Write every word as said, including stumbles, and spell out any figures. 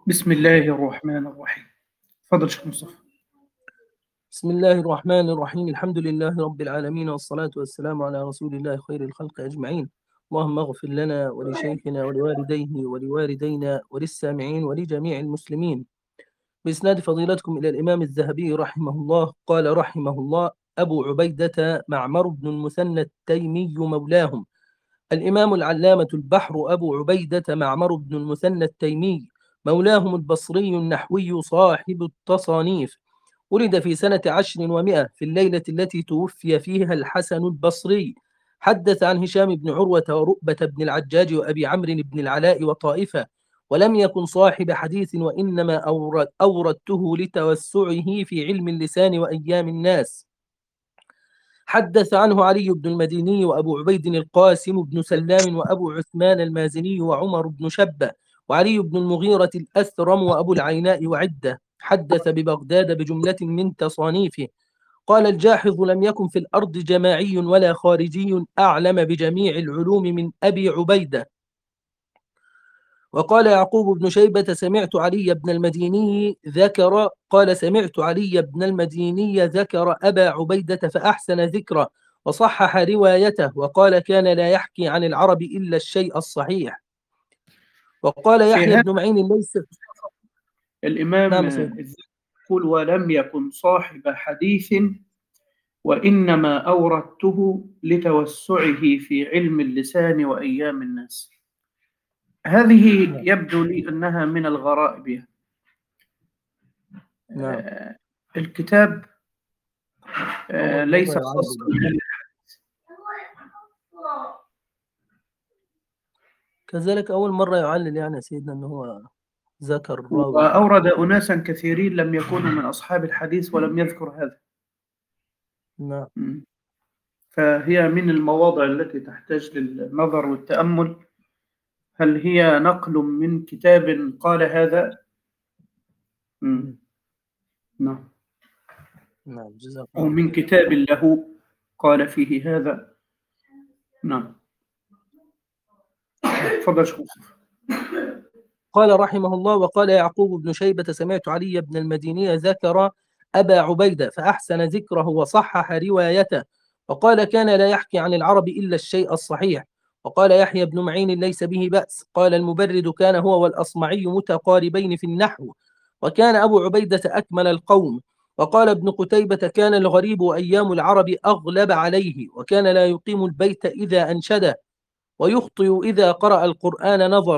بسم الله الرحمن الرحيم. تفضل شيخ مصطفى. بسم الله الرحمن الرحيم. الحمد لله رب العالمين، والصلاة والسلام على رسول الله خير الخلق أجمعين. اللهم اغفر لنا ولشيخنا ولوالديه ولوالدينا وللسامعين ولجميع المسلمين. بإسناد فضيلتكم إلى الإمام الذهبي رحمه الله قال رحمه الله: أبو عبيدة معمر بن المثنى التيمي مولاهم. الإمام العلامة البحر أبو عبيدة معمر بن المثنى التيمي مولاهم البصري النحوي صاحب التصانيف، ولد في سنة عشر ومائة في الليلة التي توفي فيها الحسن البصري. حدث عن هشام بن عروة ورؤبة بن العجاج وأبي عمرو بن العلاء وطائفة، ولم يكن صاحب حديث، وإنما أورد أوردته لتوسعه في علم اللسان وأيام الناس. حدث عنه علي بن المديني وأبو عبيد القاسم بن سلام وأبو عثمان المازني وعمر بن شبة وعلي بن المغيرة الأثرم وأبو العيناء وعدة. حدث ببغداد بجملة من تصانيفه. قال الجاحظ: لم يكن في الأرض جماعي ولا خارجي أعلم بجميع العلوم من أبي عبيدة. وقال يعقوب بن شيبة: سمعت علي بن المديني ذكر قال سمعت علي بن المديني ذكر أبا عبيدة فأحسن ذكره وصحح روايته، وقال كان لا يحكي عن العرب إلا الشيء الصحيح. وقال في يحيى هذا بن معين ليس الإمام نعم سيد. الذهبي يقول: ولم يكن صاحب حديث وإنما أوردته لتوسعه في علم اللسان وأيام الناس. هذه نعم يبدو لي أنها من الغرائب. نعم آه، الكتاب آه، أول مرة ليس خاصا يعلل. بال- كذلك أول مرة يعلل يعني يا سيدنا أنه هو ذكر الراوي في وأورد أناسا كثيرين لم يكونوا من أصحاب الحديث ولم يذكر هذا. نعم م. فهي من المواضع التي تحتاج للنظر والتأمل. هل هي نقل من كتاب قال هذا؟ م. نعم. نعم جزاكم أو الله من خير. كتاب له قال فيه هذا. نعم. نعم. تفضل شيخ مصطفى. قال رحمه الله: وقال يعقوب بن شيبة: سمعت علي بن المديني ذكر أبا عبيدة فأحسن ذكره وصحح روايته، وقال كان لا يحكي عن العرب إلا الشيء الصحيح. وقال يحيى بن معين ليس به بأس. قال المبرد: كان هو والأصمعي متقاربين في النحو، وكان أبو عبيدة أكمل القوم. وقال ابن قتيبة: كان الغريب أيام العرب أغلب عليه، وكان لا يقيم البيت إذا أنشده، ويخطئ إذا قرأ القرآن نظر